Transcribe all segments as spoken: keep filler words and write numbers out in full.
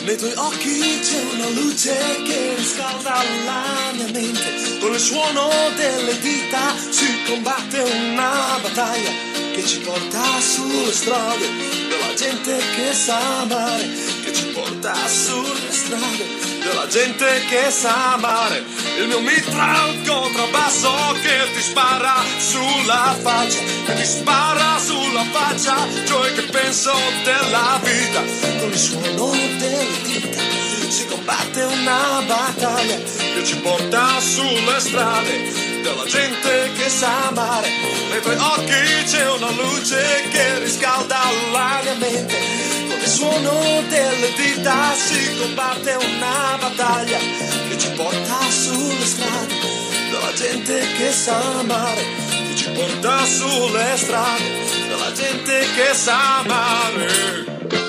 Nei tuoi occhi c'è una luce che riscalda la mia mente. Con il suono delle dita si combatte una battaglia che ci porta sulle strade della gente che sa amare, che ci porta sulle strade della gente che sa amare. Il mio mitra è un contrabbasso che ti spara sulla faccia, che ti spara sulla faccia, cioè che penso della vita. Con il suono delle dita si combatte una battaglia che ci porta sulle strade della gente che sa amare. Nei tuoi occhi c'è una luce che riscalda la mia mente. Con il suono delle dita si combatte una battaglia che ci porta sulle strade della gente che sa amare, che ci porta sulle strade della gente che sa amare.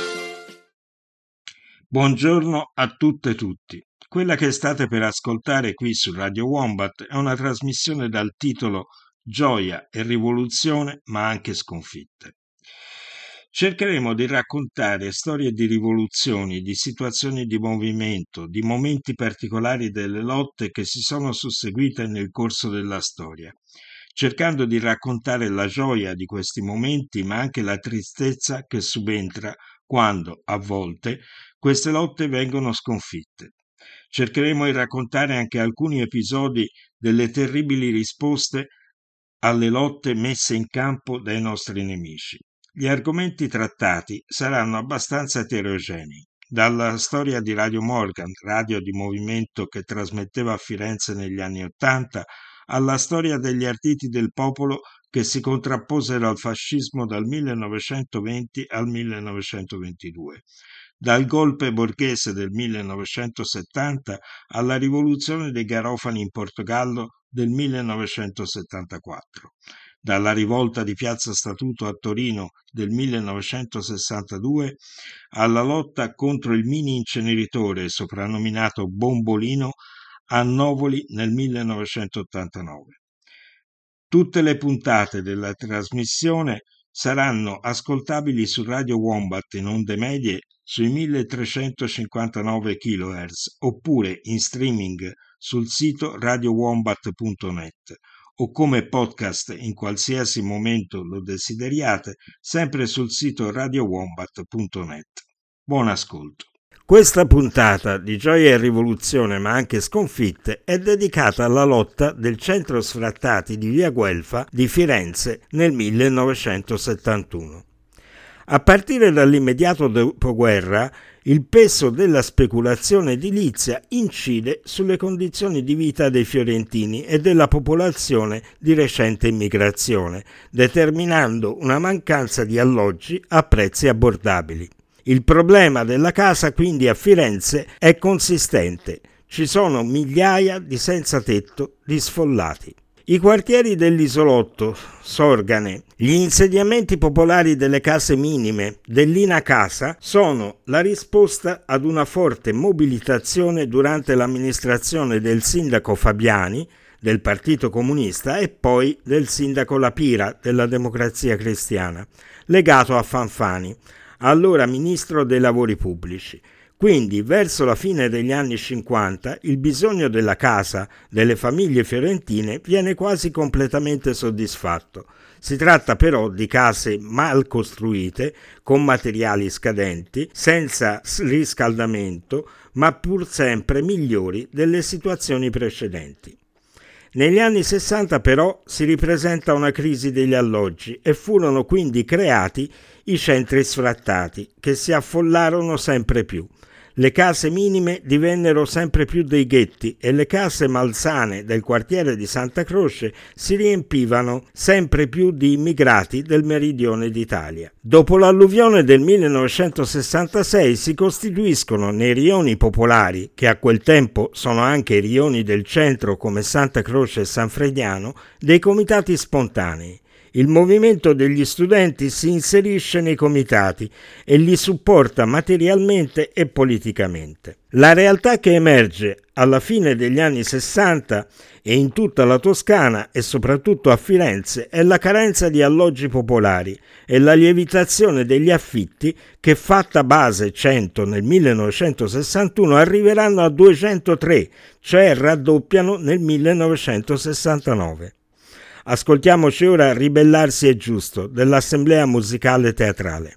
Buongiorno a tutte e tutti. Quella che state per ascoltare qui su Radio Wombat è una trasmissione dal titolo Gioia e rivoluzione, ma anche sconfitte. Cercheremo di raccontare storie di rivoluzioni, di situazioni di movimento, di momenti particolari delle lotte che si sono susseguite nel corso della storia, cercando di raccontare la gioia di questi momenti, ma anche la tristezza che subentra quando, a volte, queste lotte vengono sconfitte. Cercheremo di raccontare anche alcuni episodi delle terribili risposte alle lotte messe in campo dai nostri nemici. Gli argomenti trattati saranno abbastanza eterogenei, dalla storia di Radio Morgan, radio di movimento che trasmetteva a Firenze negli anni Ottanta, alla storia degli arditi del popolo che si contrapposero al fascismo dal millenovecentoventi al millenovecentoventidue. Dal golpe borghese del millenovecentosettanta alla rivoluzione dei Garofani in Portogallo del millenovecentosettantaquattro, dalla rivolta di Piazza Statuto a Torino del millenovecentosessantadue alla lotta contro il mini inceneritore soprannominato Bombolino a Novoli nel millenovecentottantanove. Tutte le puntate della trasmissione saranno ascoltabili su Radio Wombat in onde medie sui milletrecentocinquantanove chilohertz oppure in streaming sul sito radio wombat punto net o come podcast in qualsiasi momento lo desideriate, sempre sul sito radio wombat punto net. Buon ascolto. Questa puntata di Gioia e Rivoluzione, ma anche sconfitte, è dedicata alla lotta del centro sfrattati di Via Guelfa di Firenze nel millenovecentosettantuno. A partire dall'immediato dopoguerra, il peso della speculazione edilizia incide sulle condizioni di vita dei fiorentini e della popolazione di recente immigrazione, determinando una mancanza di alloggi a prezzi abbordabili. Il problema della casa quindi a Firenze è consistente. Ci sono migliaia di senza tetto, di sfollati. I quartieri dell'isolotto, Sorgane, gli insediamenti popolari delle case minime, dell'Ina Casa, sono la risposta ad una forte mobilitazione durante l'amministrazione del sindaco Fabiani, del Partito Comunista, e poi del sindaco Lapira, della Democrazia Cristiana, legato a Fanfani, allora ministro dei lavori pubblici. Quindi, verso la fine degli anni cinquanta, il bisogno della casa delle famiglie fiorentine viene quasi completamente soddisfatto. Si tratta però di case mal costruite, con materiali scadenti, senza riscaldamento, ma pur sempre migliori delle situazioni precedenti. Negli anni sessanta però si ripresenta una crisi degli alloggi e furono quindi creati i centri sfrattati, che si affollarono sempre più. Le case minime divennero sempre più dei ghetti e le case malsane del quartiere di Santa Croce si riempivano sempre più di immigrati del meridione d'Italia. Dopo l'alluvione del millenovecentosessantasei si costituiscono nei rioni popolari, che a quel tempo sono anche i rioni del centro come Santa Croce e San Frediano, dei comitati spontanei. Il movimento degli studenti si inserisce nei comitati e li supporta materialmente e politicamente. La realtà che emerge alla fine degli anni sessanta e in tutta la Toscana e soprattutto a Firenze è la carenza di alloggi popolari e la lievitazione degli affitti che, fatta base cento nel millenovecentosessantuno, arriveranno a duecentotré, cioè raddoppiano nel millenovecentosessantanove. Ascoltiamoci ora Ribellarsi è giusto dell'Assemblea Musicale Teatrale.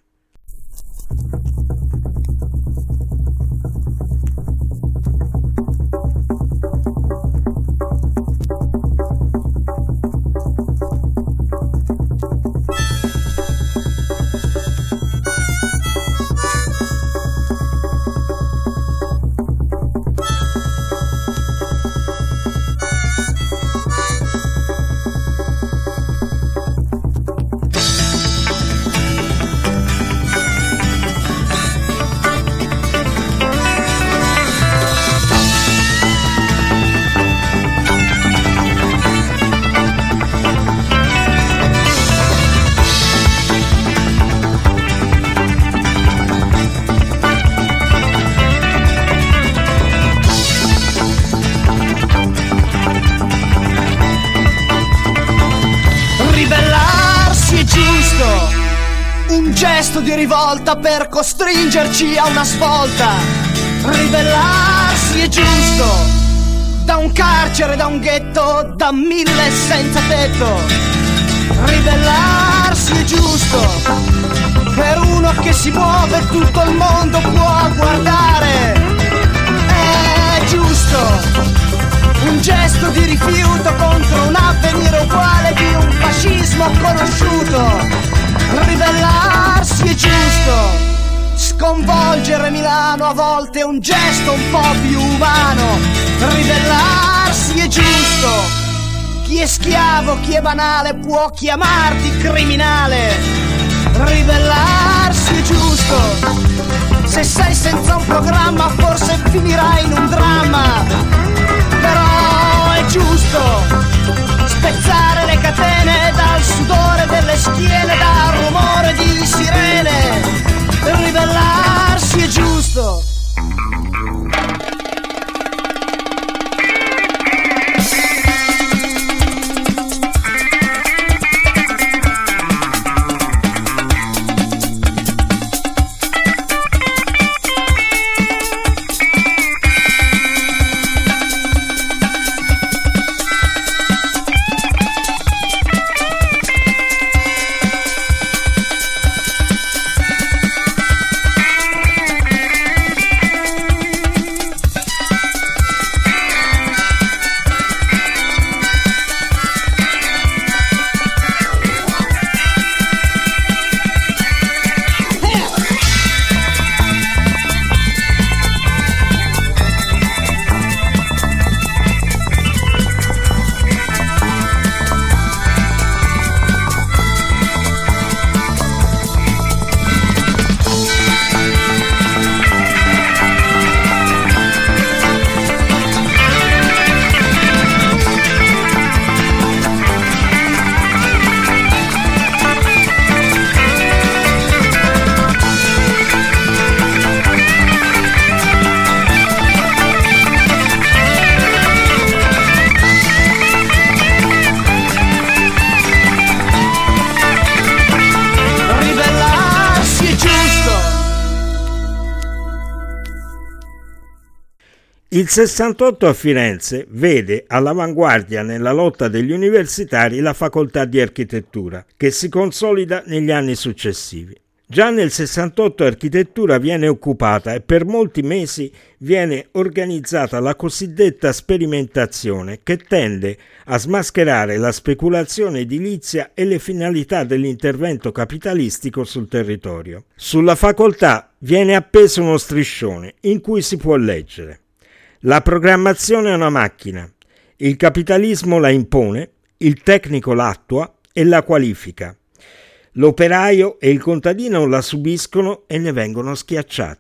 Gesto di rivolta per costringerci a una svolta. Ribellarsi è giusto, da un carcere, da un ghetto, da mille senza tetto. Ribellarsi è giusto, per uno che si muove tutto il mondo può guardare. È giusto, un gesto di rifiuto contro un avvenire uguale di un fascismo conosciuto. Ribellarsi è giusto, sconvolgere Milano a volte è un gesto un po' più umano. Ribellarsi è giusto, chi è schiavo, chi è banale può chiamarti criminale. Ribellarsi è giusto, se sei senza un programma forse finirai in un dramma. Però è giusto spezzare le catene dal sudore delle schiene, dal rumore di sirene. Ribellarsi è giusto. Il sessantotto a Firenze vede all'avanguardia nella lotta degli universitari la facoltà di architettura, che si consolida negli anni successivi. Già nel sessantotto architettura viene occupata e per molti mesi viene organizzata la cosiddetta sperimentazione, che tende a smascherare la speculazione edilizia e le finalità dell'intervento capitalistico sul territorio. Sulla facoltà viene appeso uno striscione in cui si può leggere: la programmazione è una macchina, il capitalismo la impone, il tecnico l'attua e la qualifica. L'operaio e il contadino la subiscono e ne vengono schiacciati.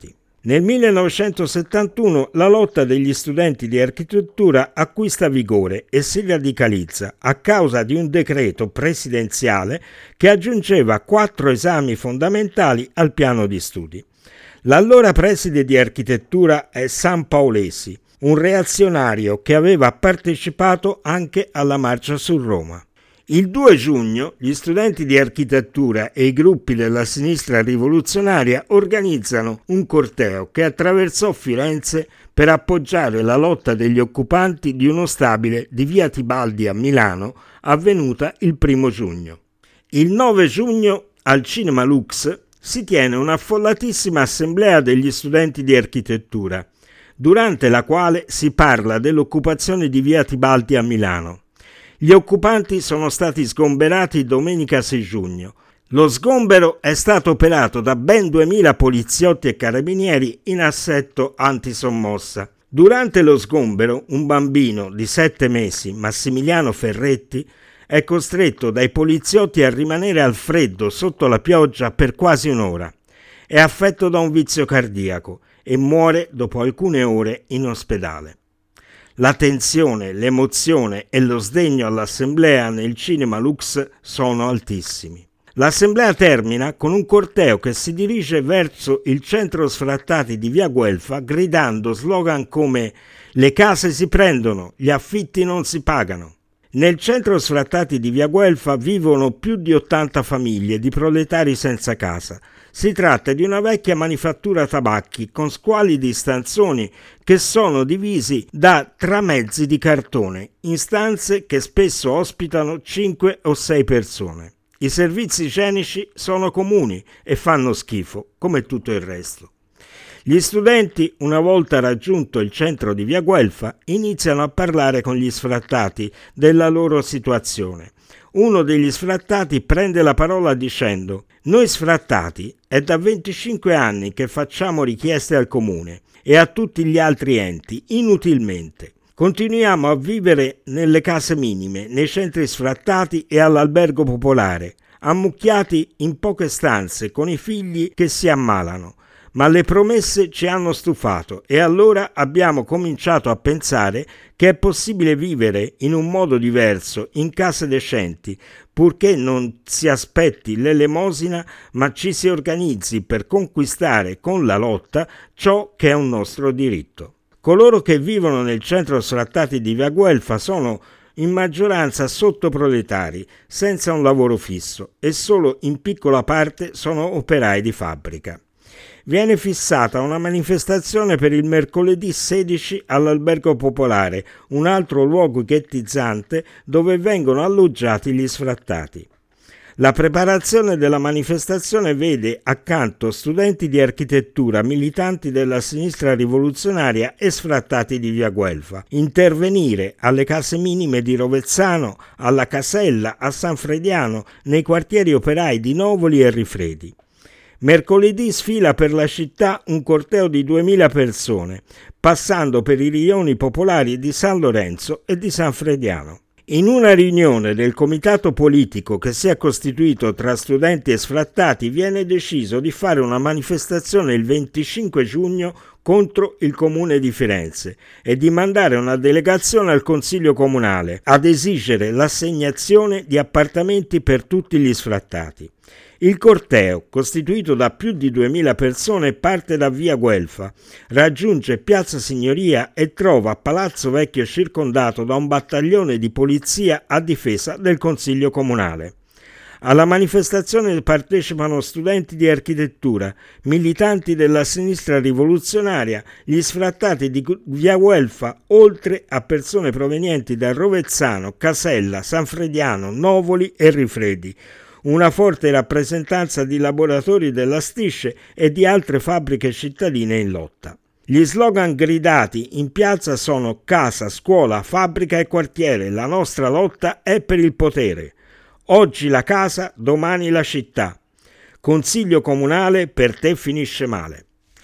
Nel millenovecentosettantuno la lotta degli studenti di architettura acquista vigore e si radicalizza a causa di un decreto presidenziale che aggiungeva quattro esami fondamentali al piano di studi. L'allora preside di architettura è San Paolesi, un reazionario che aveva partecipato anche alla marcia su Roma. Il due giugno gli studenti di architettura e i gruppi della sinistra rivoluzionaria organizzano un corteo che attraversò Firenze per appoggiare la lotta degli occupanti di uno stabile di via Tibaldi a Milano avvenuta il primo giugno. Il nove giugno al Cinema Lux si tiene un'affollatissima assemblea degli studenti di architettura, durante la quale si parla dell'occupazione di via Tibaldi a Milano. Gli occupanti sono stati sgomberati domenica sei giugno. Lo sgombero è stato operato da ben duemila poliziotti e carabinieri in assetto antisommossa. Durante lo sgombero, un bambino di sette mesi, Massimiliano Ferretti, è costretto dai poliziotti a rimanere al freddo sotto la pioggia per quasi un'ora. È affetto da un vizio cardiaco e muore dopo alcune ore in ospedale. La tensione, l'emozione e lo sdegno all'assemblea nel Cinema Lux sono altissimi. L'assemblea termina con un corteo che si dirige verso il centro sfrattati di via Guelfa gridando slogan come «Le case si prendono, gli affitti non si pagano». Nel centro sfrattati di via Guelfa vivono più di ottanta famiglie di proletari senza casa. Si tratta di una vecchia manifattura tabacchi con squalidi stanzoni che sono divisi da tramezzi di cartone in stanze che spesso ospitano cinque o sei persone. I servizi igienici sono comuni e fanno schifo, come tutto il resto. Gli studenti, una volta raggiunto il centro di via Guelfa, iniziano a parlare con gli sfrattati della loro situazione. Uno degli sfrattati prende la parola dicendo: «Noi sfrattati è da venticinque anni che facciamo richieste al comune e a tutti gli altri enti, inutilmente. Continuiamo a vivere nelle case minime, nei centri sfrattati e all'albergo popolare, ammucchiati in poche stanze con i figli che si ammalano. Ma le promesse ci hanno stufato e allora abbiamo cominciato a pensare che è possibile vivere in un modo diverso, in case decenti, purché non si aspetti l'elemosina, ma ci si organizzi per conquistare con la lotta ciò che è un nostro diritto». Coloro che vivono nel centro sfrattati di via Guelfa sono in maggioranza sottoproletari, senza un lavoro fisso, e solo in piccola parte sono operai di fabbrica. Viene fissata una manifestazione per il mercoledì sedici all'Albergo Popolare, un altro luogo ghettizzante dove vengono alloggiati gli sfrattati. La preparazione della manifestazione vede accanto studenti di architettura, militanti della sinistra rivoluzionaria e sfrattati di via Guelfa, intervenire alle case minime di Rovezzano, alla Casella, a San Frediano, nei quartieri operai di Novoli e Rifredi. Mercoledì sfila per la città un corteo di duemila persone, passando per i rioni popolari di San Lorenzo e di San Frediano. In una riunione del comitato politico che si è costituito tra studenti e sfrattati viene deciso di fare una manifestazione il venticinque giugno contro il Comune di Firenze e di mandare una delegazione al Consiglio Comunale ad esigere l'assegnazione di appartamenti per tutti gli sfrattati. Il corteo, costituito da più di duemila persone, parte da via Guelfa, raggiunge Piazza Signoria e trova Palazzo Vecchio circondato da un battaglione di polizia a difesa del Consiglio Comunale. Alla manifestazione partecipano studenti di architettura, militanti della sinistra rivoluzionaria, gli sfrattati di via Guelfa, oltre a persone provenienti da Rovezzano, Casella, San Frediano, Novoli e Rifredi. Una forte rappresentanza di lavoratori della Stisce e di altre fabbriche cittadine in lotta. Gli slogan gridati in piazza sono casa, scuola, fabbrica e quartiere, la nostra lotta è per il potere. Oggi la casa, domani la città. Consiglio comunale, per te finisce male.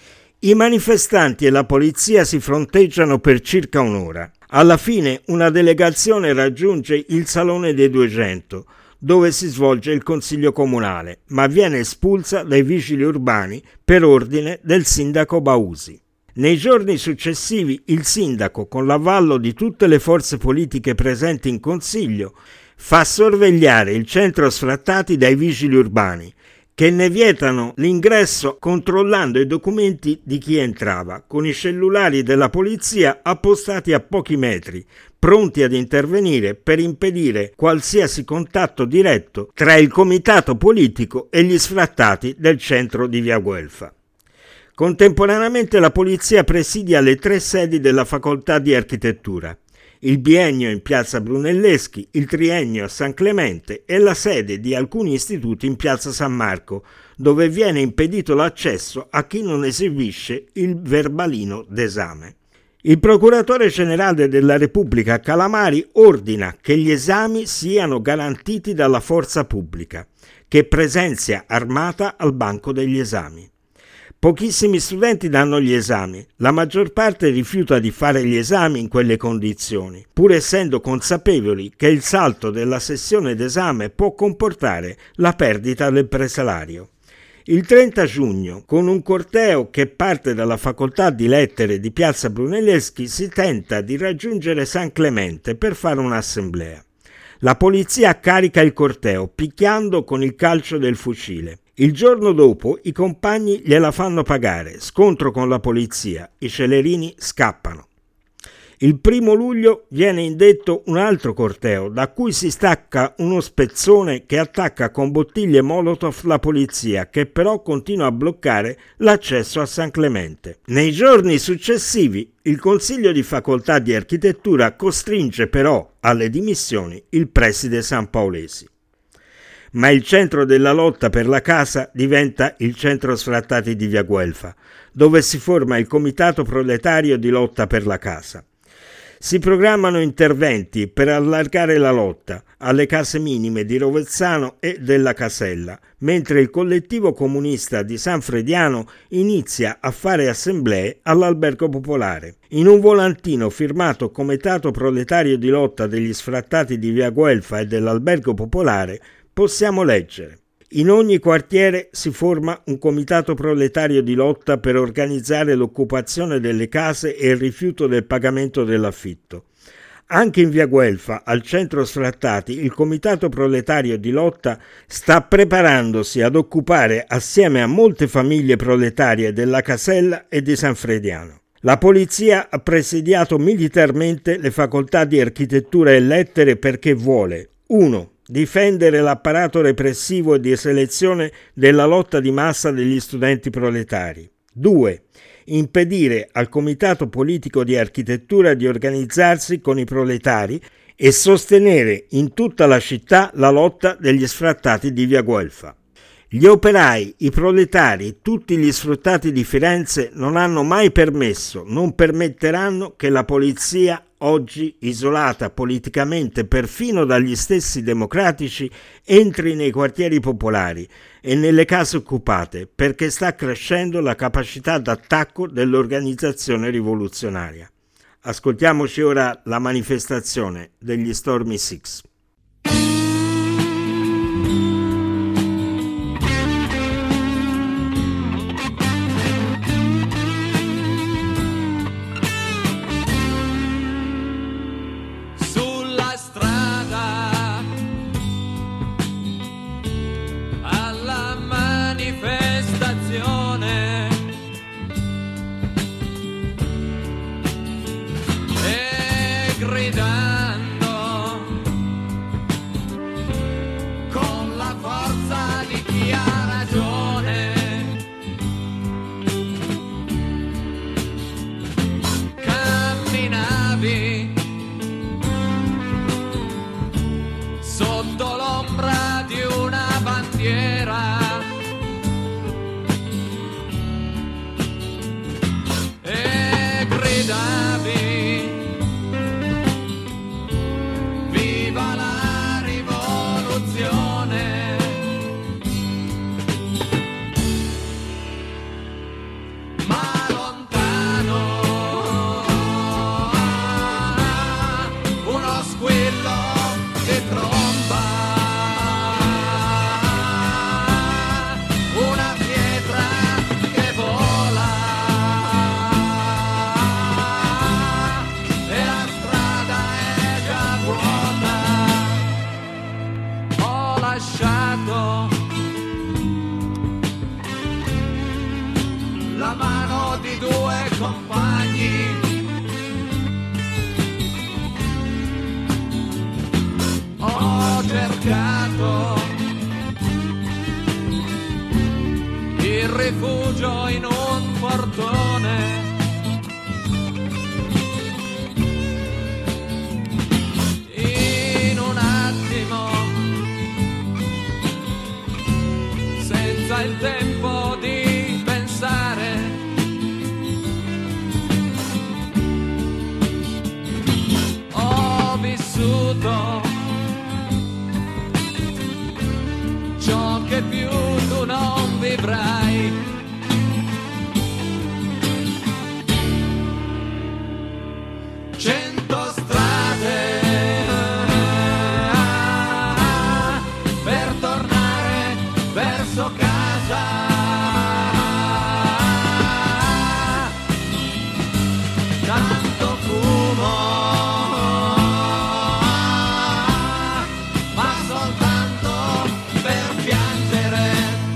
I manifestanti e la polizia si fronteggiano per circa un'ora. Alla fine una delegazione raggiunge il Salone dei duecento, dove si svolge il consiglio comunale, ma viene espulsa dai vigili urbani per ordine del sindaco Bausi. Nei giorni successivi il sindaco, con l'avallo di tutte le forze politiche presenti in consiglio, fa sorvegliare il centro sfrattati dai vigili urbani, che ne vietano l'ingresso controllando i documenti di chi entrava, con i cellulari della polizia appostati a pochi metri, pronti ad intervenire per impedire qualsiasi contatto diretto tra il comitato politico e gli sfrattati del centro di Via Guelfa. Contemporaneamente la polizia presidia le tre sedi della facoltà di architettura, il biennio in piazza Brunelleschi, il triennio a San Clemente e la sede di alcuni istituti in piazza San Marco, dove viene impedito l'accesso a chi non esibisce il verbalino d'esame. Il procuratore generale della Repubblica Calamari ordina che gli esami siano garantiti dalla forza pubblica, che presenzia armata al banco degli esami. Pochissimi studenti danno gli esami, la maggior parte rifiuta di fare gli esami in quelle condizioni, pur essendo consapevoli che il salto della sessione d'esame può comportare la perdita del presalario. Il trenta giugno, con un corteo che parte dalla facoltà di lettere di piazza Brunelleschi, si tenta di raggiungere San Clemente per fare un'assemblea. La polizia carica il corteo, picchiando con il calcio del fucile. Il giorno dopo i compagni gliela fanno pagare, scontro con la polizia, i celerini scappano. Il primo luglio viene indetto un altro corteo, da cui si stacca uno spezzone che attacca con bottiglie Molotov la polizia, che però continua a bloccare l'accesso a San Clemente. Nei giorni successivi il Consiglio di Facoltà di Architettura costringe però alle dimissioni il preside Sampaolesi. Ma il centro della lotta per la casa diventa il centro sfrattati di Via Guelfa, dove si forma il Comitato Proletario di Lotta per la Casa. Si programmano interventi per allargare la lotta alle case minime di Rovezzano e della Casella, mentre il collettivo comunista di San Frediano inizia a fare assemblee all'Albergo Popolare. In un volantino firmato Comitato Proletario di Lotta degli Sfrattati di Via Guelfa e dell'Albergo Popolare possiamo leggere: in ogni quartiere si forma un comitato proletario di lotta per organizzare l'occupazione delle case e il rifiuto del pagamento dell'affitto. Anche in Via Guelfa, al centro sfrattati, il comitato proletario di lotta sta preparandosi ad occupare assieme a molte famiglie proletarie della Casella e di San Frediano. La polizia ha presidiato militarmente le facoltà di architettura e lettere perché vuole uno difendere l'apparato repressivo e di selezione della lotta di massa degli studenti proletari. due impedire al comitato politico di architettura di organizzarsi con i proletari e sostenere in tutta la città la lotta degli sfrattati di Via Guelfa. Gli operai, i proletari, tutti gli sfruttati di Firenze non hanno mai permesso, non permetteranno che la polizia, oggi isolata politicamente perfino dagli stessi democratici, entri nei quartieri popolari e nelle case occupate, perché sta crescendo la capacità d'attacco dell'organizzazione rivoluzionaria. Ascoltiamoci ora la manifestazione degli Stormy Six. Sotto l'ombra di una bandiera e gridavi viva la rivoluzione, ma lontano uno squillo di tromba compagni. Ho cercato il rifugio in un portone. In un attimo, senza il tempo di pensare, ho vissuto ciò che più tu non vivrai. Cento strade per tornare verso casa. Tanto fumo, ma soltanto per piangere.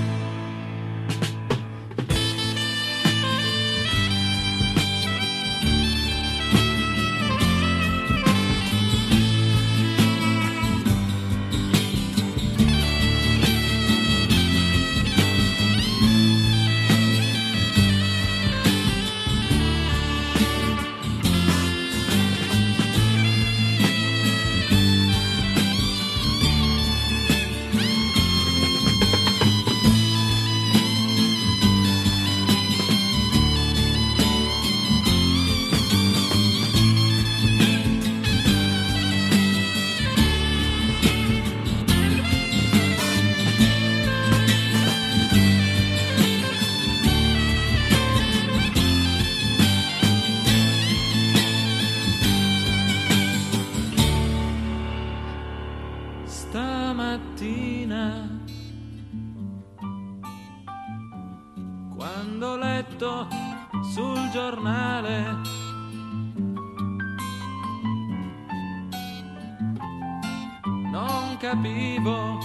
Stamattina, quando ho letto sul giornale non capivo,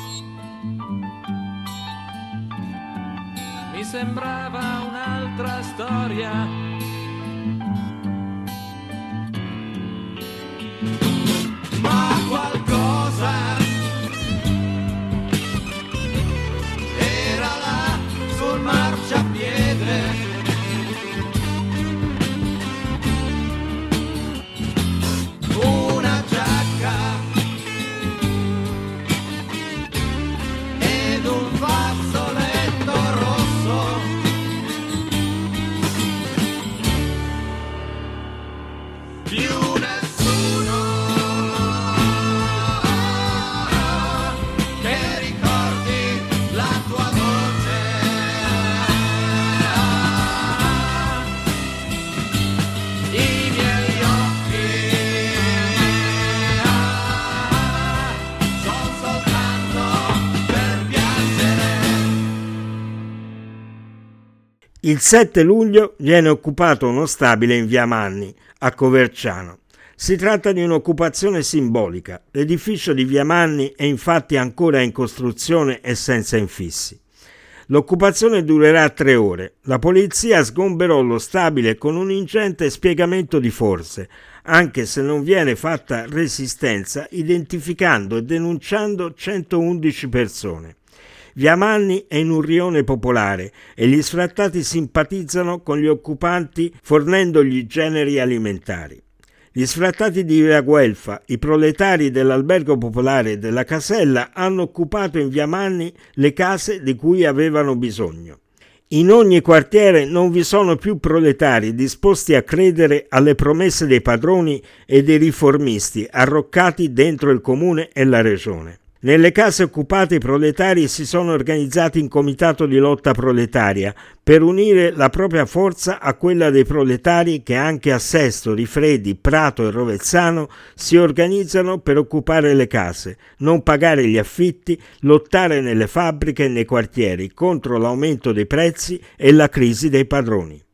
mi sembrava un'altra storia. Ma qualcosa era là sul marciapiede, una giacca ed un fazzoletto rosso. Più nessuno che ricordi la tua voce. I miei occhi sono soltanto per piangere. Il sette luglio viene occupato uno stabile in via Manni, a Coverciano. Si tratta di un'occupazione simbolica. L'edificio di via Manni è infatti ancora in costruzione e senza infissi. L'occupazione durerà tre ore. La polizia sgomberò lo stabile con un ingente spiegamento di forze, anche se non viene fatta resistenza, identificando e denunciando centoundici persone. Via Manni è in un rione popolare e gli sfrattati simpatizzano con gli occupanti fornendogli generi alimentari. Gli sfrattati di via Guelfa, i proletari dell'albergo popolare della Casella, hanno occupato in via Manni le case di cui avevano bisogno. In ogni quartiere non vi sono più proletari disposti a credere alle promesse dei padroni e dei riformisti arroccati dentro il comune e la regione. Nelle case occupate i proletari si sono organizzati in comitato di lotta proletaria per unire la propria forza a quella dei proletari che anche a Sesto, Rifredi, Prato e Rovezzano si organizzano per occupare le case, non pagare gli affitti, lottare nelle fabbriche e nei quartieri contro l'aumento dei prezzi e la crisi dei padroni.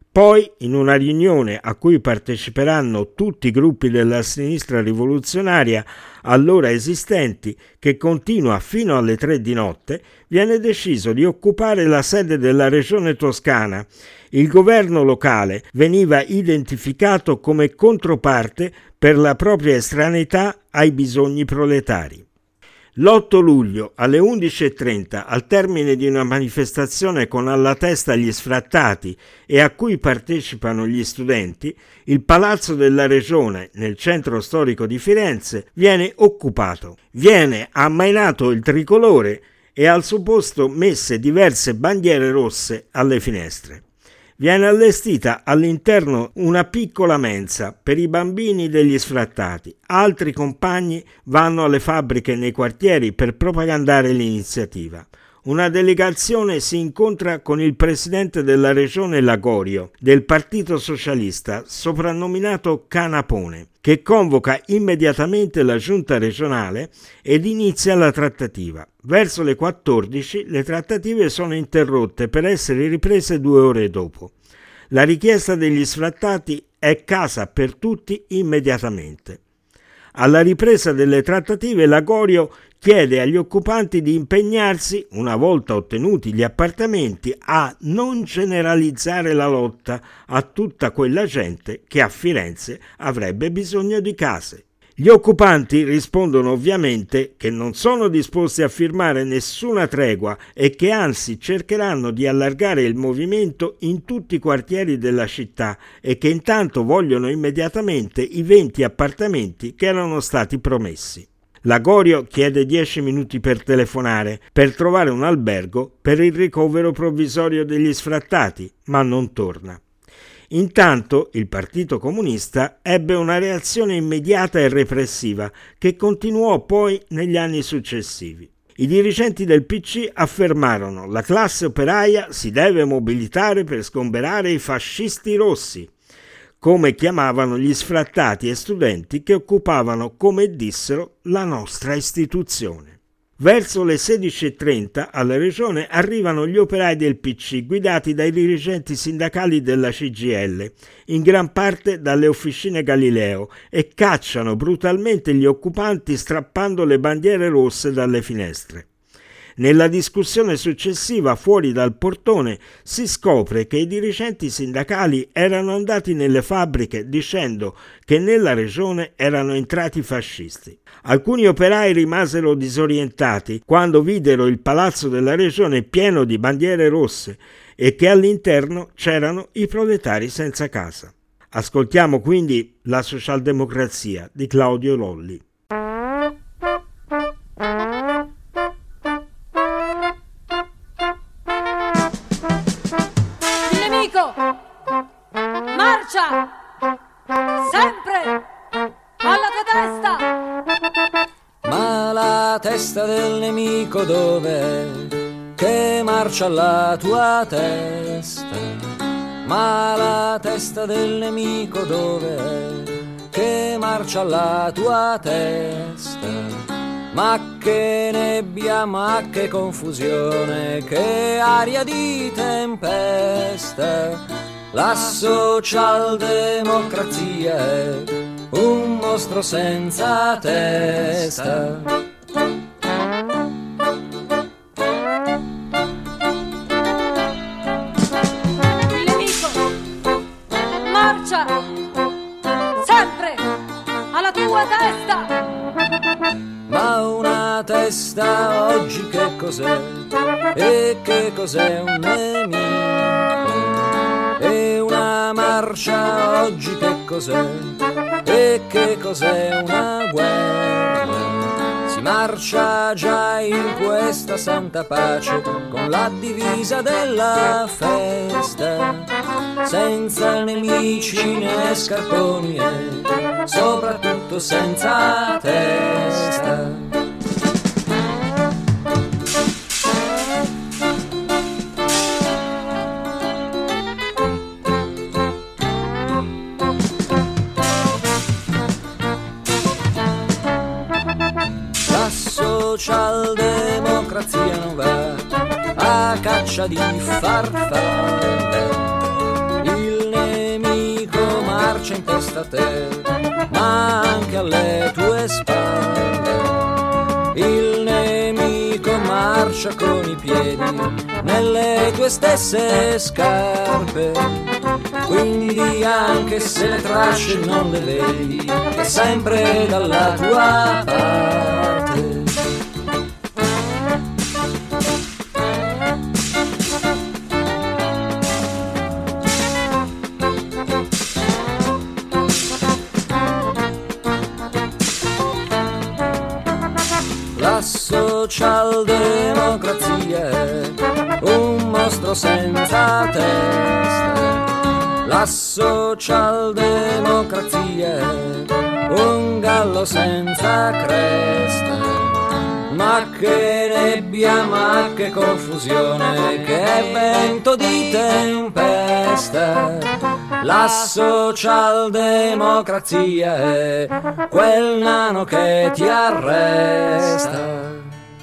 Poi, in una riunione a cui parteciperanno tutti i gruppi della sinistra rivoluzionaria allora esistenti, che continua fino alle tre di notte, viene deciso di occupare la sede della regione toscana. Il governo locale veniva identificato come controparte per la propria estraneità ai bisogni proletari. L'otto luglio alle undici e trenta, al termine di una manifestazione con alla testa gli sfrattati e a cui partecipano gli studenti, il Palazzo della Regione, nel centro storico di Firenze, viene occupato. Viene ammainato il tricolore e al suo posto messe diverse bandiere rosse alle finestre. Viene allestita all'interno una piccola mensa per i bambini degli sfrattati. Altri compagni vanno alle fabbriche nei quartieri per propagandare l'iniziativa. Una delegazione si incontra con il presidente della regione Lagorio, del Partito Socialista, soprannominato Canapone, che convoca immediatamente la giunta regionale ed inizia la trattativa. Verso le quattordici le trattative sono interrotte per essere riprese due ore dopo. La richiesta degli sfrattati è casa per tutti immediatamente. Alla ripresa delle trattative Lagorio chiede agli occupanti di impegnarsi, una volta ottenuti gli appartamenti, a non generalizzare la lotta a tutta quella gente che a Firenze avrebbe bisogno di case. Gli occupanti rispondono ovviamente che non sono disposti a firmare nessuna tregua e che anzi cercheranno di allargare il movimento in tutti i quartieri della città e che intanto vogliono immediatamente i venti appartamenti che erano stati promessi. Lagorio chiede dieci minuti per telefonare per trovare un albergo per il ricovero provvisorio degli sfrattati, ma non torna. Intanto il Partito Comunista ebbe una reazione immediata e repressiva che continuò poi negli anni successivi. I dirigenti del P C affermarono: la classe operaia si deve mobilitare per sgomberare i fascisti rossi, come chiamavano gli sfrattati e studenti che occupavano, come dissero, la nostra istituzione. Verso le sedici e trenta alla regione arrivano gli operai del P C guidati dai dirigenti sindacali della C G I L, in gran parte dalle officine Galileo, e cacciano brutalmente gli occupanti strappando le bandiere rosse dalle finestre. Nella discussione successiva fuori dal portone si scopre che i dirigenti sindacali erano andati nelle fabbriche dicendo che nella regione erano entrati i fascisti. Alcuni operai rimasero disorientati quando videro il palazzo della regione pieno di bandiere rosse e che all'interno c'erano i proletari senza casa. Ascoltiamo quindi La socialdemocrazia di Claudio Lolli. Marcia! Sempre! Alla tua testa! Ma la testa del nemico dov'è? Che marcia alla tua testa? Ma la testa del nemico dov'è? Che marcia alla tua testa? Ma che nebbia, ma che confusione, che aria di tempesta. La socialdemocrazia è un mostro senza testa. Il nemico marcia sempre alla tua testa. Ma una testa oggi che cos'è? E che cos'è un nemico? E una marcia oggi che cos'è? E che cos'è una guerra? Si marcia già in questa santa pace con la divisa della festa, senza nemici né scarponi e soprattutto senza testa. Socialdemocrazia non va a caccia di farfalle, il resta a te, ma anche alle tue spalle. Il nemico marcia con i piedi nelle tue stesse scarpe, quindi anche se le tracce non le vedi, è sempre dalla tua parte. La socialdemocrazia è un mostro senza testa. La socialdemocrazia è un gallo senza cresta. Ma che nebbia, ma che confusione, che vento di tempesta. La socialdemocrazia è quel nano che ti arresta.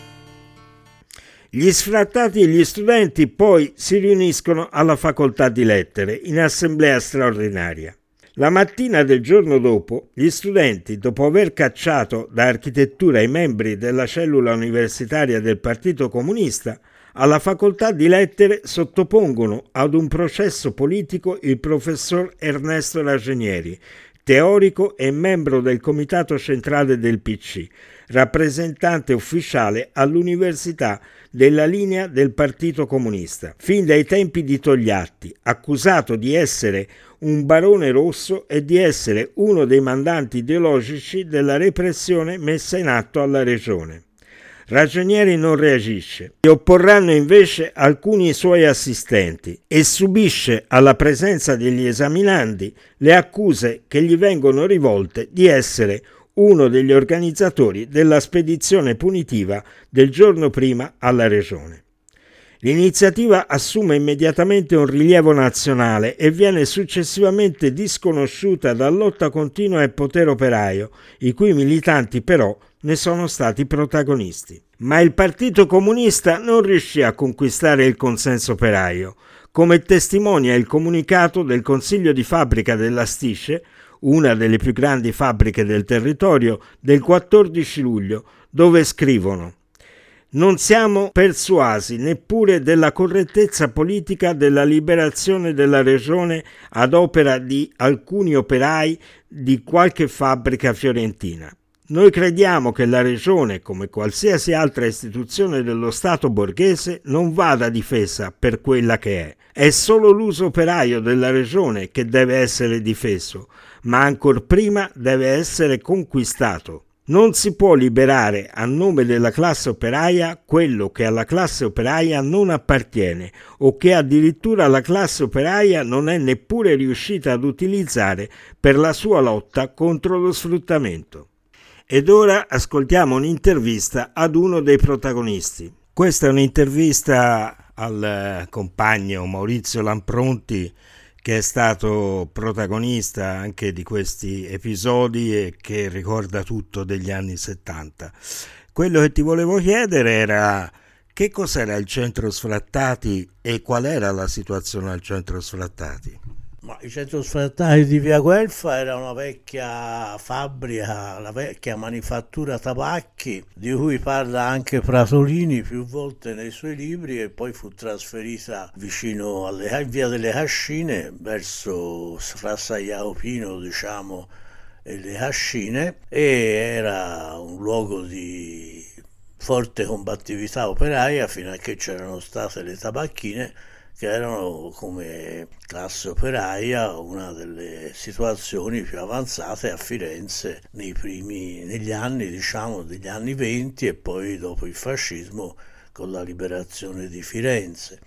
Gli sfrattati e gli studenti poi si riuniscono alla facoltà di lettere in assemblea straordinaria. La mattina del giorno dopo, gli studenti, dopo aver cacciato da architettura i membri della cellula universitaria del Partito Comunista, alla facoltà di lettere sottopongono ad un processo politico il professor Ernesto Ragenieri, teorico e membro del comitato centrale del P C, rappresentante ufficiale all'università della linea del Partito Comunista, fin dai tempi di Togliatti, accusato di essere un barone rosso e di essere uno dei mandanti ideologici della repressione messa in atto alla regione. Ragionieri non reagisce, gli opporranno invece alcuni suoi assistenti e subisce alla presenza degli esaminandi le accuse che gli vengono rivolte di essere uno degli organizzatori della spedizione punitiva del giorno prima alla regione. L'iniziativa assume immediatamente un rilievo nazionale e viene successivamente disconosciuta da Lotta Continua e Potere Operaio, i cui militanti però ne sono stati protagonisti. Ma il Partito Comunista non riuscì a conquistare il consenso operaio, come testimonia il comunicato del Consiglio di Fabbrica della Stisce, una delle più grandi fabbriche del territorio, del quattordici luglio, dove scrivono: «Non siamo persuasi neppure della correttezza politica della liberazione della regione ad opera di alcuni operai di qualche fabbrica fiorentina. Noi crediamo che la regione, come qualsiasi altra istituzione dello Stato borghese, non vada difesa per quella che è. È solo l'uso operaio della regione che deve essere difeso, ma ancor prima deve essere conquistato. Non si può liberare a nome della classe operaia quello che alla classe operaia non appartiene o che addirittura la classe operaia non è neppure riuscita ad utilizzare per la sua lotta contro lo sfruttamento». Ed ora ascoltiamo un'intervista ad uno dei protagonisti. Questa è un'intervista al compagno Maurizio Lampronti, che è stato protagonista anche di questi episodi e che ricorda tutto degli anni settanta. Quello che ti volevo chiedere era: che cos'era il centro sfrattati e qual era la situazione al centro sfrattati? Ma il centro sfrattati di Via Guelfa era una vecchia fabbrica, la vecchia manifattura tabacchi, di cui parla anche Pratolini più volte nei suoi libri, e poi fu trasferita vicino alle, in via delle Cascine, verso fra Saiao Pino, diciamo, e le Cascine, e era un luogo di forte combattività operaia fino a che c'erano state le tabacchine, che erano come classe operaia una delle situazioni più avanzate a Firenze nei primi, negli anni, diciamo, degli anni venti, e poi dopo il fascismo con la liberazione di Firenze.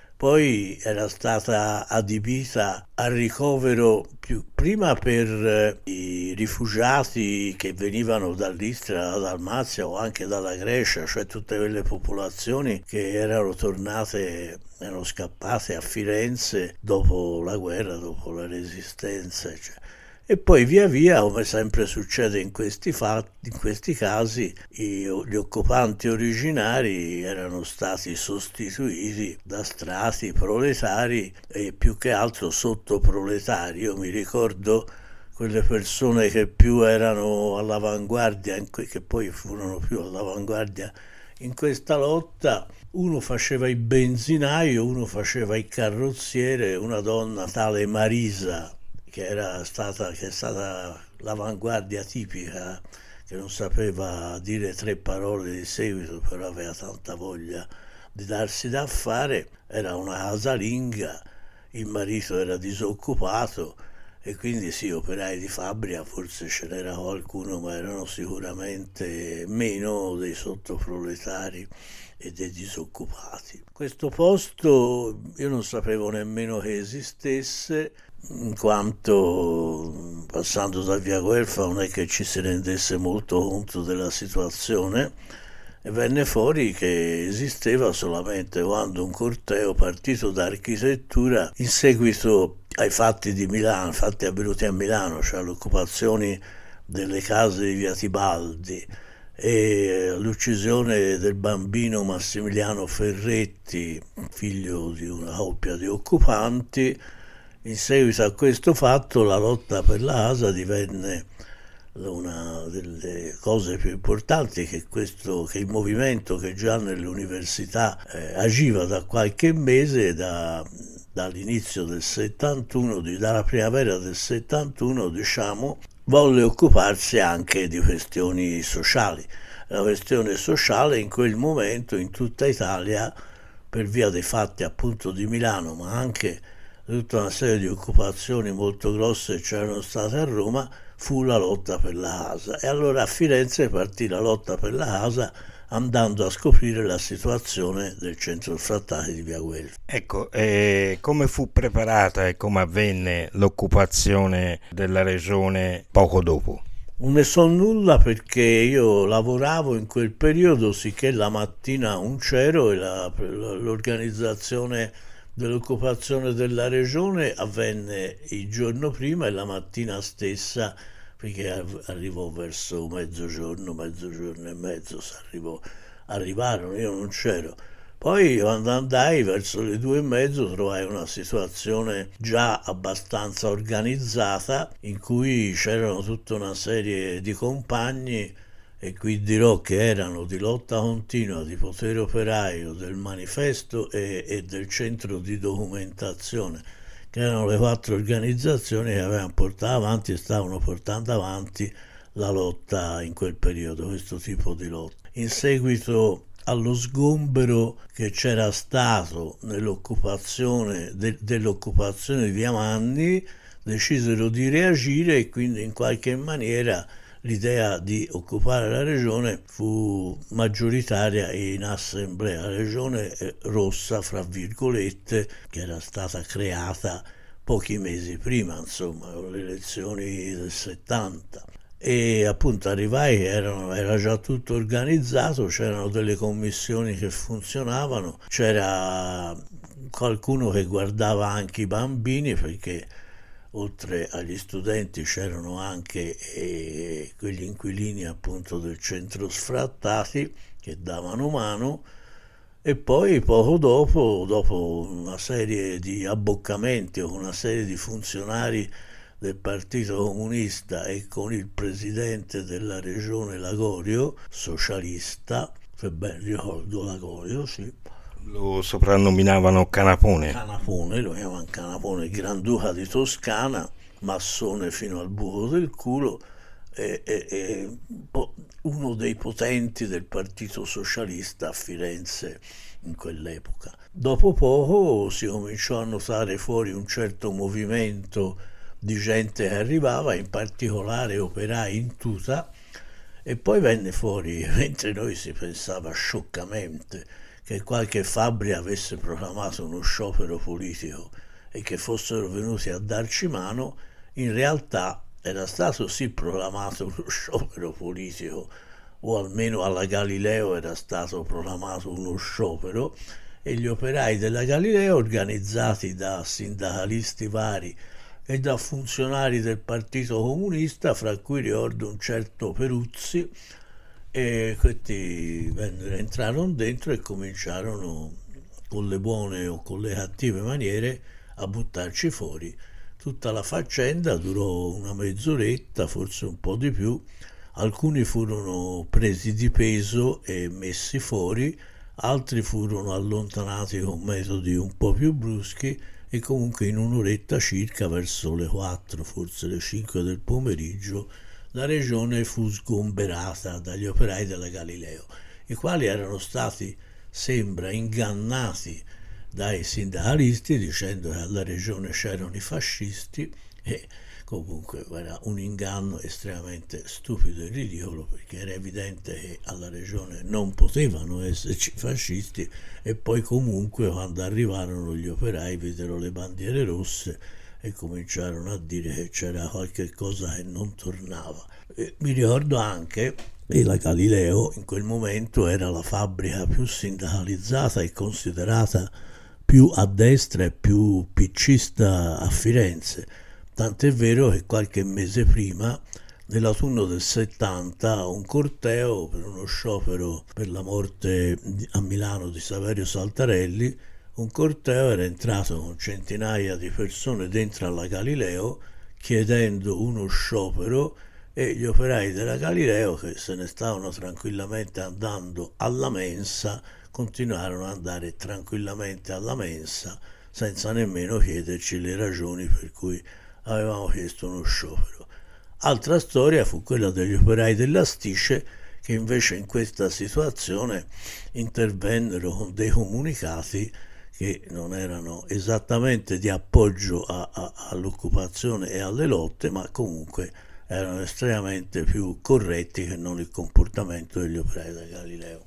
Poi era stata adibita al ricovero più, prima per eh, i rifugiati che venivano dall'Istria, dalla Dalmazia o anche dalla Grecia, cioè tutte quelle popolazioni che erano tornate, erano scappate a Firenze dopo la guerra, dopo la resistenza, eccetera. E poi via via, come sempre succede in questi fatti, in questi casi, i, gli occupanti originari erano stati sostituiti da strati proletari e più che altro sottoproletari. Io mi ricordo quelle persone che più erano all'avanguardia, che poi furono più all'avanguardia in questa lotta. Uno faceva il benzinaio, uno faceva il carrozziere, una donna tale Marisa, che era stata, che è stata l'avanguardia tipica, che non sapeva dire tre parole di seguito, però aveva tanta voglia di darsi da fare, era una casalinga, il marito era disoccupato e quindi sì, operai di fabbrica forse ce n'era qualcuno, ma erano sicuramente meno dei sottoproletari e dei disoccupati. Questo posto io non sapevo nemmeno che esistesse, in quanto passando da via Guelfa non è che ci si rendesse molto conto della situazione, e venne fuori che esisteva solamente quando un corteo partito da architettura, in seguito ai fatti di Milano, fatti avvenuti a Milano, cioè l'occupazione delle case di via Tibaldi e l'uccisione del bambino Massimiliano Ferretti, figlio di una coppia di occupanti. In seguito a questo fatto la lotta per la casa divenne una delle cose più importanti, che, questo, che il movimento che già nell'università eh, agiva da qualche mese, da, dall'inizio del settantuno, dalla primavera del settantuno, diciamo, volle occuparsi anche di questioni sociali. La questione sociale in quel momento in tutta Italia, per via dei fatti appunto di Milano, ma anche tutta una serie di occupazioni molto grosse c'erano state a Roma, fu la lotta per la casa. E allora a Firenze partì la lotta per la casa, andando a scoprire la situazione del centro sfrattati di via Guelfa. Ecco, eh, come fu preparata e come avvenne l'occupazione della regione poco dopo? Non ne so nulla perché io lavoravo in quel periodo, sicché la mattina un c'ero e la, l'organizzazione dell'occupazione della regione avvenne il giorno prima e la mattina stessa, perché arrivò verso mezzogiorno, mezzogiorno e mezzo, arrivò, arrivarono, io non c'ero. Poi quando andai verso le due e mezzo trovai una situazione già abbastanza organizzata, in cui c'erano tutta una serie di compagni, e qui dirò che erano di Lotta Continua, di Potere Operaio, del Manifesto e, e del Centro di Documentazione, che erano le quattro organizzazioni che avevano portato avanti e stavano portando avanti la lotta in quel periodo, questo tipo di lotta. In seguito allo sgombero che c'era stato nell'occupazione de, dell'occupazione di via Manni, decisero di reagire e quindi in qualche maniera l'idea di occupare la regione fu maggioritaria in assemblea. La regione rossa, fra virgolette, che era stata creata pochi mesi prima, insomma, con le elezioni del settanta. E appunto arrivai, erano, era già tutto organizzato, c'erano delle commissioni che funzionavano, c'era qualcuno che guardava anche i bambini, perché oltre agli studenti c'erano anche eh, quegli inquilini appunto del centro sfrattati che davano mano. E poi poco dopo, dopo una serie di abboccamenti con una serie di funzionari del Partito Comunista e con il presidente della regione Lagorio, socialista, se ben ricordo Lagorio, sì. Lo soprannominavano Canapone. Canapone, lo chiamavano Canapone, Granduca di Toscana, massone fino al buco del culo, e, e, e uno dei potenti del Partito Socialista a Firenze in quell'epoca. Dopo poco si cominciò a notare fuori un certo movimento di gente che arrivava, in particolare operai in tuta, e poi venne fuori, mentre noi si pensava scioccamente che qualche fabbrica avesse proclamato uno sciopero politico e che fossero venuti a darci mano, in realtà era stato sì proclamato uno sciopero politico, o almeno alla Galileo era stato proclamato uno sciopero, e gli operai della Galileo, organizzati da sindacalisti vari e da funzionari del Partito Comunista, fra cui ricordo un certo Peruzzi, e questi vennero, entrarono dentro e cominciarono con le buone o con le cattive maniere a buttarci fuori Tutta la faccenda durò una mezz'oretta, forse un po' di più. Alcuni furono presi di peso e messi fuori, altri furono allontanati con metodi un po' più bruschi e comunque in un'oretta circa, verso le quattro, forse le cinque del pomeriggio, la regione fu sgomberata dagli operai della Galileo, i quali erano stati, sembra, ingannati dai sindacalisti dicendo che alla regione c'erano i fascisti, e comunque era un inganno estremamente stupido e ridicolo, perché era evidente che alla regione non potevano esserci fascisti, e poi comunque quando arrivarono gli operai videro le bandiere rosse e cominciarono a dire che c'era qualche cosa che non tornava. E mi ricordo anche che la Galileo in quel momento era la fabbrica più sindacalizzata e considerata più a destra e più piccista a Firenze, tant'è vero che qualche mese prima, nell'autunno del settanta, un corteo per uno sciopero per la morte a Milano di Saverio Saltarelli, un corteo era entrato con centinaia di persone dentro alla Galileo chiedendo uno sciopero, e gli operai della Galileo, che se ne stavano tranquillamente andando alla mensa, continuarono ad andare tranquillamente alla mensa senza nemmeno chiederci le ragioni per cui avevamo chiesto uno sciopero. Altra storia fu quella degli operai della Stice, che invece in questa situazione intervennero con dei comunicati che non erano esattamente di appoggio a, a, all'occupazione e alle lotte, ma comunque erano estremamente più corretti che non il comportamento degli operai da Galileo.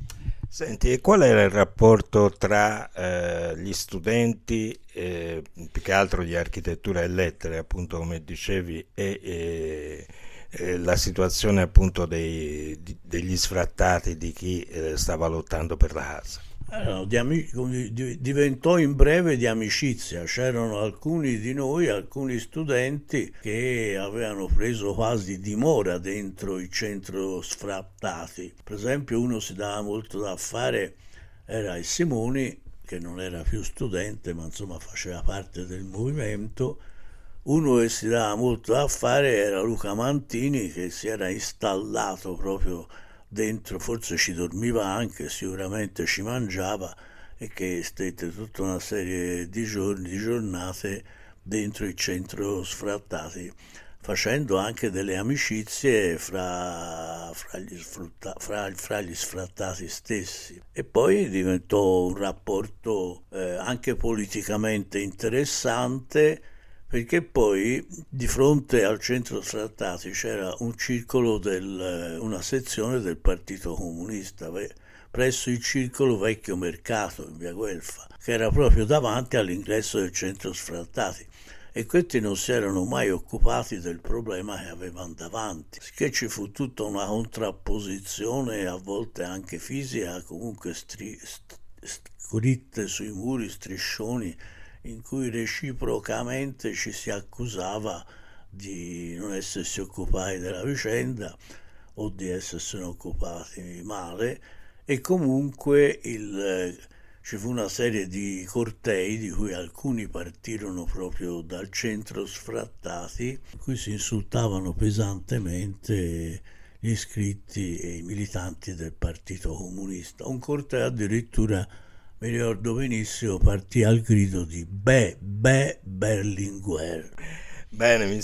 Senti, e qual era il rapporto tra eh, gli studenti, eh, più che altro di architettura e lettere, appunto come dicevi, e, e, e la situazione appunto dei, di, degli sfrattati, di chi eh, stava lottando per la casa? Erano di amici, diventò in breve di amicizia. C'erano alcuni di noi, alcuni studenti che avevano preso quasi dimora dentro il centro sfrattati. Per esempio uno si dava molto da fare, era il Simoni, che non era più studente ma insomma faceva parte del movimento. Uno che si dava molto da fare era Luca Mantini, che si era installato proprio dentro, forse ci dormiva anche, sicuramente ci mangiava, e che stette tutta una serie di giorni, di giornate dentro il centro sfrattati, facendo anche delle amicizie fra, fra, gli, sfrutta, fra, fra gli sfrattati stessi. E poi diventò un rapporto eh, anche politicamente interessante, perché poi di fronte al centro sfrattati c'era un circolo, del, una sezione del Partito Comunista presso il circolo Vecchio Mercato in via Guelfa, che era proprio davanti all'ingresso del centro sfrattati, e questi non si erano mai occupati del problema che avevano davanti, che ci fu tutta una contrapposizione, a volte anche fisica, comunque stri- st- scritte sui muri, striscioni, in cui reciprocamente ci si accusava di non essersi occupati della vicenda o di essersene occupati male, e comunque il, ci fu una serie di cortei, di cui alcuni partirono proprio dal centro sfrattati, in cui si insultavano pesantemente gli iscritti e i militanti del Partito Comunista. Un corteo addirittura, mi ricordo benissimo, partì al grido di Be, Be, Berlinguer. Bene, mi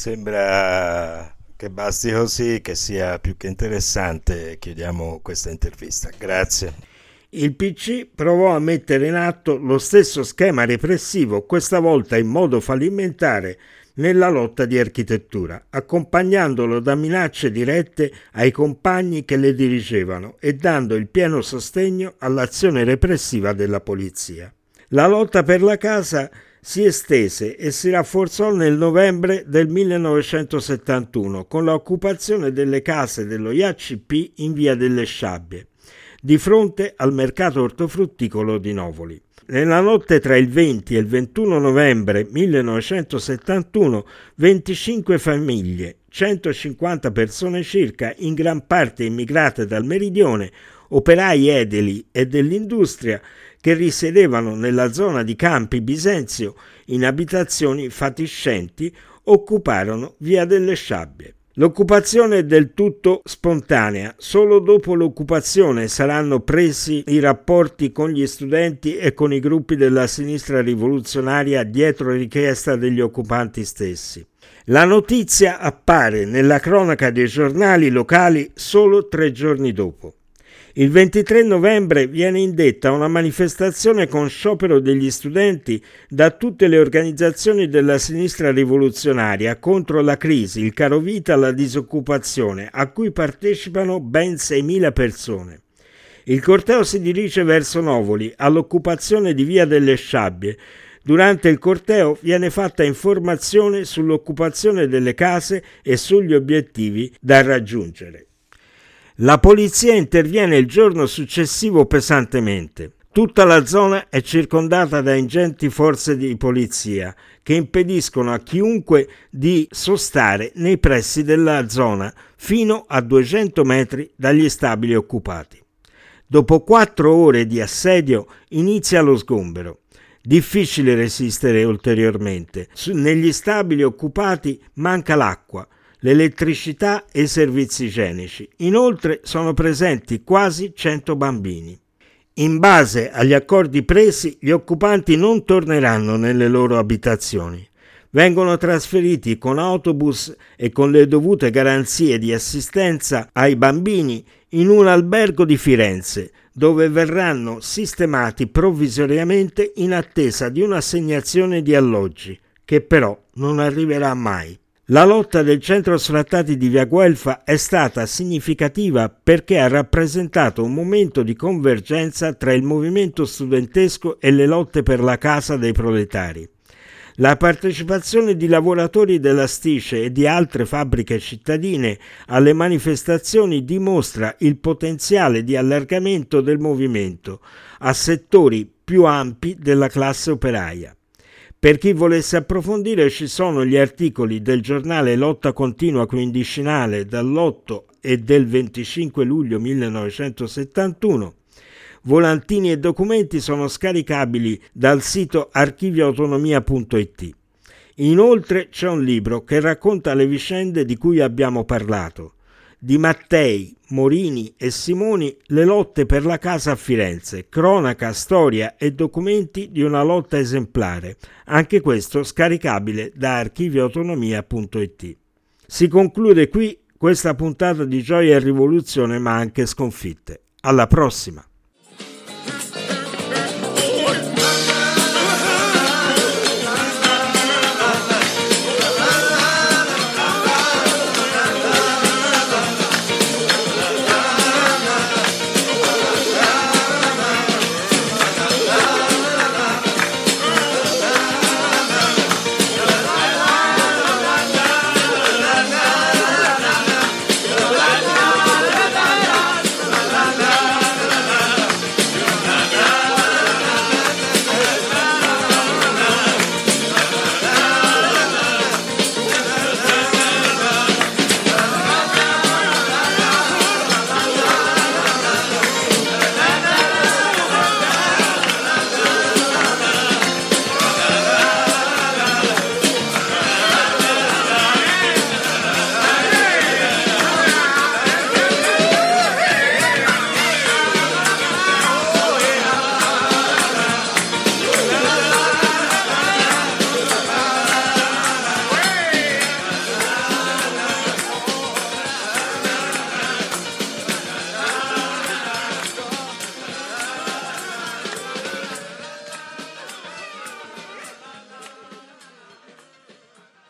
sembra che basti così, che sia più che interessante. Chiudiamo questa intervista. Grazie. Il P C provò a mettere in atto lo stesso schema repressivo, questa volta in modo fallimentare, nella lotta di architettura, accompagnandolo da minacce dirette ai compagni che le dirigevano e dando il pieno sostegno all'azione repressiva della polizia. La lotta per la casa si estese e si rafforzò nel novembre del millenovecentosettantuno con l'occupazione delle case dello I A C P in via delle Sciabbie, di fronte al mercato ortofrutticolo di Novoli. Nella notte tra il venti e il ventuno novembre millenovecentosettantuno, venticinque famiglie, centocinquanta persone circa, in gran parte immigrate dal meridione, operai edili e dell'industria, che risiedevano nella zona di Campi Bisenzio in abitazioni fatiscenti, occuparono Via delle Sciabbie. L'occupazione è del tutto spontanea, solo dopo l'occupazione saranno presi i rapporti con gli studenti e con i gruppi della sinistra rivoluzionaria dietro richiesta degli occupanti stessi. La notizia appare nella cronaca dei giornali locali solo tre giorni dopo. Il ventitré novembre viene indetta una manifestazione con sciopero degli studenti da tutte le organizzazioni della sinistra rivoluzionaria contro la crisi, il carovita, la disoccupazione, a cui partecipano ben seimila persone. Il corteo si dirige verso Novoli, all'occupazione di Via delle Sciabbie. Durante il corteo viene fatta informazione sull'occupazione delle case e sugli obiettivi da raggiungere. La polizia interviene il giorno successivo pesantemente. Tutta la zona è circondata da ingenti forze di polizia che impediscono a chiunque di sostare nei pressi della zona fino a duecento metri dagli stabili occupati. Dopo quattro ore di assedio inizia lo sgombero. Difficile resistere ulteriormente. Negli stabili occupati manca l'acqua, l'elettricità e i servizi igienici. Inoltre sono presenti quasi cento bambini. In base agli accordi presi, gli occupanti non torneranno nelle loro abitazioni. Vengono trasferiti con autobus e con le dovute garanzie di assistenza ai bambini in un albergo di Firenze, dove verranno sistemati provvisoriamente in attesa di un'assegnazione di alloggi, che però non arriverà mai. La lotta del centro sfrattati di Via Guelfa è stata significativa perché ha rappresentato un momento di convergenza tra il movimento studentesco e le lotte per la casa dei proletari. La partecipazione di lavoratori della Stice e di altre fabbriche cittadine alle manifestazioni dimostra il potenziale di allargamento del movimento a settori più ampi della classe operaia. Per chi volesse approfondire ci sono gli articoli del giornale Lotta Continua Quindicinale dall'otto e del venticinque luglio millenovecentosettantuno. Volantini e documenti sono scaricabili dal sito archivioautonomia punto it. Inoltre c'è un libro che racconta le vicende di cui abbiamo parlato. Di Mattei, Morini e Simoni, le lotte per la casa a Firenze, cronaca, storia e documenti di una lotta esemplare, anche questo scaricabile da archivioautonomia punto it. Si conclude qui questa puntata di Gioia e Rivoluzione, ma anche sconfitte. Alla prossima!